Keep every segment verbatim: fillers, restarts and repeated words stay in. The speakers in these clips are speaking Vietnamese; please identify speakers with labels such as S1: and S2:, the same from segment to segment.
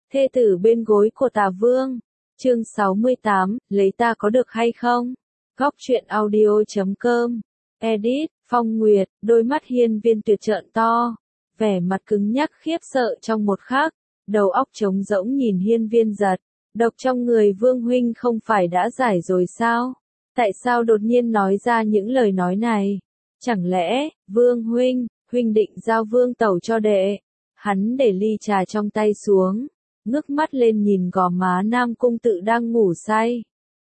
S1: Thê tử bên gối của Tà Vương. Chương sáu mươi tám, lấy ta có được hay không? Góc truyện audio chấm com. Edit, Phong Nguyệt, đôi mắt Hiên Viên Tuyệt trợn to, vẻ mặt cứng nhắc khiếp sợ trong một khắc, đầu óc trống rỗng nhìn Hiên Viên Giật. Độc trong người Vương huynh không phải đã giải rồi sao? Tại sao đột nhiên nói ra những lời nói này? Chẳng lẽ, Vương huynh, huynh định giao Vương tẩu cho đệ? Hắn để ly trà trong tay xuống, ngước mắt lên nhìn gò má Nam Cung Tự đang ngủ say.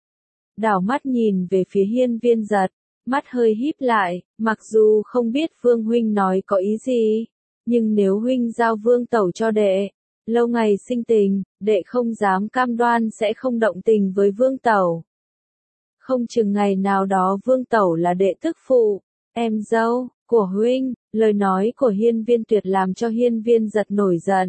S1: Đảo mắt nhìn về phía Hiên Viên Giật, mắt hơi híp lại, mặc dù không biết Vương huynh nói có ý gì, nhưng nếu huynh giao Vương tẩu cho đệ, lâu ngày sinh tình, đệ không dám cam đoan sẽ không động tình với Vương tẩu. Không chừng ngày nào đó Vương tẩu là đệ tức phụ, em dâu của huynh. Lời nói của Hiên Viên Tuyệt làm cho Hiên Viên Giật nổi giận.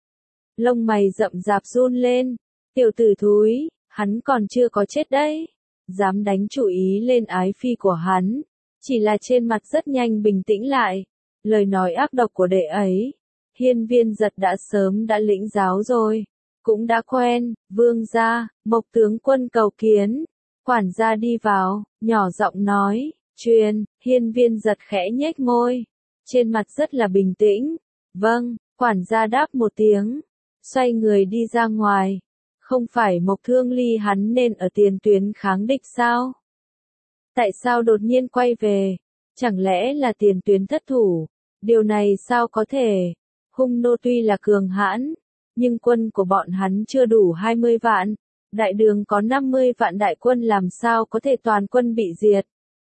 S1: Lông mày rậm rạp run lên, tiểu tử thúi, hắn còn chưa có chết đấy, dám đánh chủ ý lên ái phi của hắn. Chỉ là trên mặt rất nhanh bình tĩnh lại, lời nói ác độc của đệ ấy, Hiên Viên Giật đã sớm đã lĩnh giáo rồi, cũng đã quen. Vương gia, Mộc tướng quân cầu kiến. Quản gia đi vào, nhỏ giọng nói, truyền. Hiên Viên Giật khẽ nhếch môi, trên mặt rất là bình tĩnh. Vâng, quản gia đáp một tiếng, xoay người đi ra ngoài. Không phải Mộc Thương Ly hắn nên ở tiền tuyến kháng địch sao? Tại sao đột nhiên quay về? Chẳng lẽ là tiền tuyến thất thủ? Điều này sao có thể? Hung nô tuy là cường hãn, nhưng quân của bọn hắn chưa đủ hai mươi vạn. Đại đường có năm mươi vạn đại quân, làm sao có thể toàn quân bị diệt?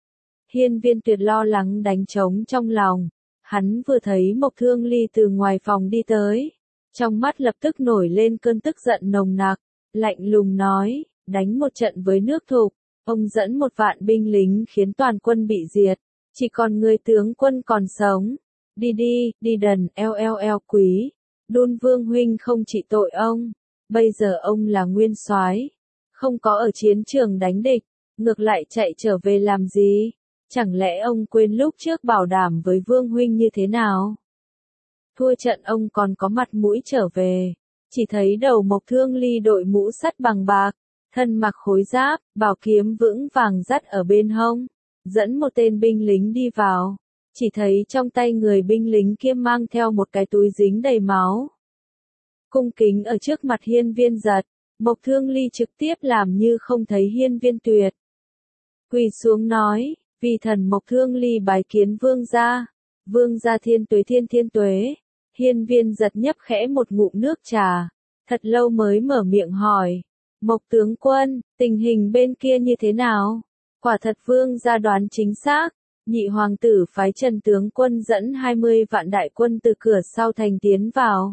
S1: Hiên Viên Tuyệt lo lắng đánh trống trong lòng. Hắn vừa thấy Mộc Thương Ly từ ngoài phòng đi tới, trong mắt lập tức nổi lên cơn tức giận nồng nặc, lạnh lùng nói, đánh một trận với nước Thục, ông dẫn một vạn binh lính khiến toàn quân bị diệt, chỉ còn người tướng quân còn sống. Đi đi, đi đần, eo eo eo quý, Đôn Vương huynh không trị tội ông, bây giờ ông là nguyên soái, không có ở chiến trường đánh địch, ngược lại chạy trở về làm gì? Chẳng lẽ ông quên lúc trước bảo đảm với Vương huynh như thế nào? Thua trận ông còn có mặt mũi trở về. Chỉ thấy đầu Mộc Thương Ly đội mũ sắt bằng bạc, thân mặc khối giáp, bảo kiếm vững vàng dắt ở bên hông, dẫn một tên binh lính đi vào. Chỉ thấy trong tay người binh lính kia mang theo một cái túi dính đầy máu. Cung kính ở trước mặt Hiên Viên Giật, Mộc Thương Ly trực tiếp làm như không thấy Hiên Viên Tuyệt. Quỳ xuống nói, vì thần Mộc Thương Ly bái kiến vương gia. Vương gia thiên tuế thiên thiên tuế. Hiên Viên Giật nhấp khẽ một ngụm nước trà, thật lâu mới mở miệng hỏi, Mộc tướng quân, tình hình bên kia như thế nào? Quả thật vương gia đoán chính xác, nhị hoàng tử phái Trần tướng quân dẫn hai mươi vạn đại quân từ cửa sau thành tiến vào,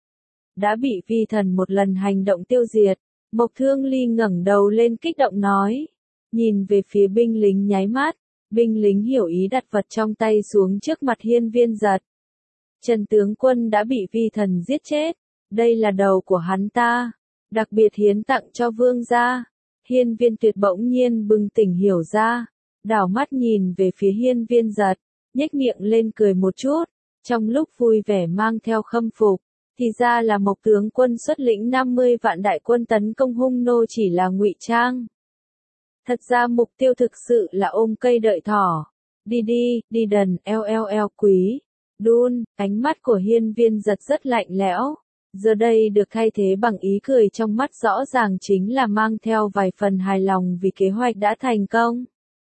S1: đã bị vi thần một lần hành động tiêu diệt. Mộc Thương Ly ngẩng đầu lên kích động nói, nhìn về phía binh lính nháy mắt, binh lính hiểu ý đặt vật trong tay xuống trước mặt Hiên Viên Giật. Trần tướng quân đã bị vi thần giết chết, đây là đầu của hắn ta, đặc biệt hiến tặng cho vương gia. Hiên Viên Tuyệt bỗng nhiên bừng tỉnh hiểu ra, đảo mắt nhìn về phía Hiên Viên Giật, nhếch miệng lên cười một chút, trong lúc vui vẻ mang theo khâm phục, thì ra là Mộc tướng quân xuất lĩnh năm mươi vạn đại quân tấn công hung nô chỉ là ngụy trang. Thật ra mục tiêu thực sự là ôm cây đợi thỏ. Đi đi, đi đần, eo eo eo quý. Đôn, ánh mắt của Hiên Viên Giật rất lạnh lẽo, giờ đây được thay thế bằng ý cười trong mắt rõ ràng chính là mang theo vài phần hài lòng vì kế hoạch đã thành công.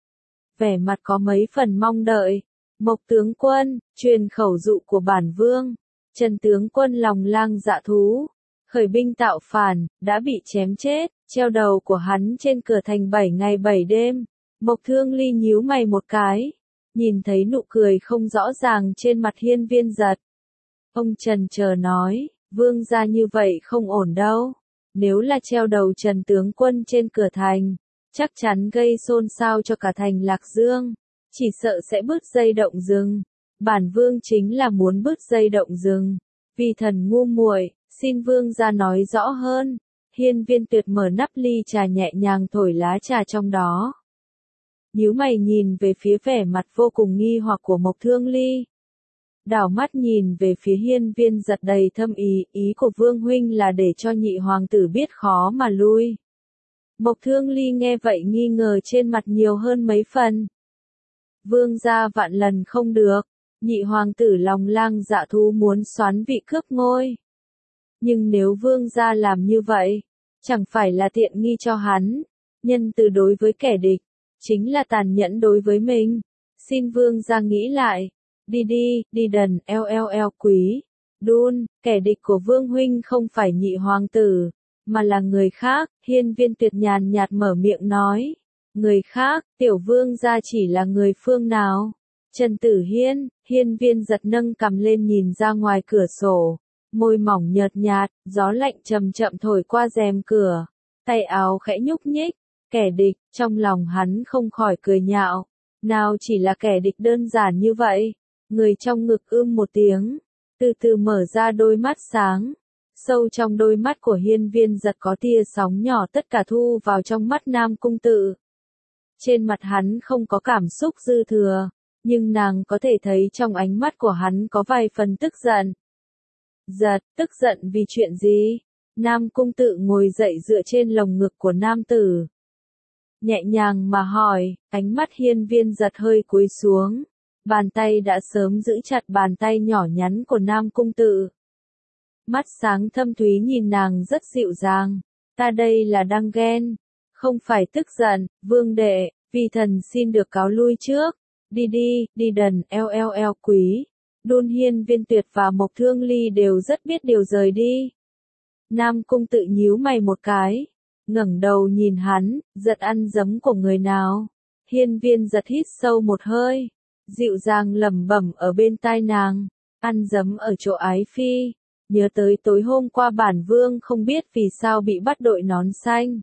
S1: Vẻ mặt có mấy phần mong đợi. Mộc tướng quân, truyền khẩu dụ của bản vương. Trần tướng quân lòng lang dạ thú, khởi binh tạo phản, đã bị chém chết, treo đầu của hắn trên cửa thành bảy ngày bảy đêm. Mộc Thương Ly nhíu mày một cái, nhìn thấy nụ cười không rõ ràng trên mặt Hiên Viên Giật. Ông Trần chờ nói, vương gia như vậy không ổn đâu. Nếu là treo đầu Trần tướng quân trên cửa thành, chắc chắn gây xôn xao cho cả thành Lạc Dương, chỉ sợ sẽ bứt dây động rừng. Bản vương chính là muốn bứt dây động rừng, vì thần ngu muội, xin vương gia nói rõ hơn. Hiên Viên Tuyệt mở nắp ly trà nhẹ nhàng thổi lá trà trong đó. Nhíu mày nhìn về phía vẻ mặt vô cùng nghi hoặc của Mộc Thương Ly. đảo mắt nhìn về phía hiên viên giật đầy thâm ý, ý của Vương Huynh là để cho nhị hoàng tử biết khó mà lui. Mộc Thương Ly nghe vậy nghi ngờ trên mặt nhiều hơn mấy phần. Vương gia vạn lần không được, nhị hoàng tử lòng lang dạ thú muốn xoán vị cướp ngôi. Nhưng nếu vương gia làm như vậy, chẳng phải là tiện nghi cho hắn, nhân từ đối với kẻ địch, chính là tàn nhẫn đối với mình. Xin vương gia nghĩ lại, đi đi, đi đần, eo eo eo quý, đun, kẻ địch của Vương Huynh không phải nhị hoàng tử, mà là người khác, hiên viên tuyệt nhàn nhạt mở miệng nói. Người khác, tiểu vương gia chỉ là người phương nào? Trần Tử Hiên, hiên viên giật nâng cằm lên nhìn ra ngoài cửa sổ, môi mỏng nhợt nhạt, gió lạnh chậm chậm thổi qua rèm cửa, tay áo khẽ nhúc nhích, kẻ địch, trong lòng hắn không khỏi cười nhạo, nào chỉ là kẻ địch đơn giản như vậy, người trong ngực ưm một tiếng, từ từ mở ra đôi mắt sáng. Sâu trong đôi mắt của hiên viên giật có tia sóng nhỏ tất cả thu vào trong mắt Nam Cung Tự. Trên mặt hắn không có cảm xúc dư thừa, nhưng nàng có thể thấy trong ánh mắt của hắn có vài phần tức giận. Giật, tức giận vì chuyện gì? Nam Cung Tự ngồi dậy dựa trên lồng ngực của nam tử. Nhẹ nhàng mà hỏi, ánh mắt hiên viên giật hơi cúi xuống. Bàn tay đã sớm giữ chặt bàn tay nhỏ nhắn của Nam Cung Tự. Mắt sáng thâm thúy nhìn nàng rất dịu dàng. Ta đây là đang ghen, không phải tức giận, vương đệ, vì thần xin được cáo lui trước. Đi đi, đi đần, eo eo eo quý. Đôn hiên viên tuyệt và Mộc Thương Ly đều rất biết điều rời đi. Nam Cung Tự nhíu mày một cái, ngẩng đầu nhìn hắn, giật ăn giấm của người nào. Hiên viên giật hít sâu một hơi, dịu dàng lẩm bẩm ở bên tai nàng, ăn giấm ở chỗ ái phi. Nhớ tới tối hôm qua bản vương không biết vì sao bị bắt đội nón xanh.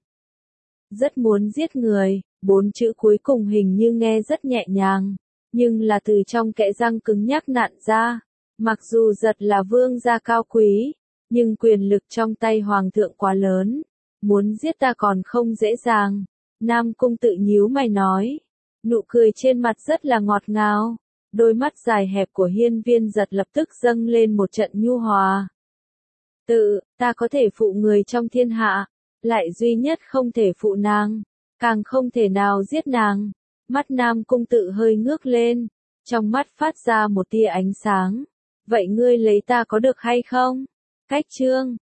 S1: Rất muốn giết người, bốn chữ cuối cùng hình như nghe rất nhẹ nhàng, nhưng là từ trong kẽ răng cứng nhắc nặn ra. Mặc dù giật là vương gia cao quý, nhưng quyền lực trong tay hoàng thượng quá lớn, muốn giết ta còn không dễ dàng. Nam Cung Tự nhíu mày nói, nụ cười trên mặt rất là ngọt ngào, đôi mắt dài hẹp của hiên viên giật lập tức dâng lên một trận nhu hòa. Tự, ta có thể phụ người trong thiên hạ, lại duy nhất không thể phụ nàng, càng không thể nào giết nàng. Mắt Nam Cung Tự hơi ngước lên, trong mắt phát ra một tia ánh sáng. Vậy ngươi lấy ta có được hay không? Cách chương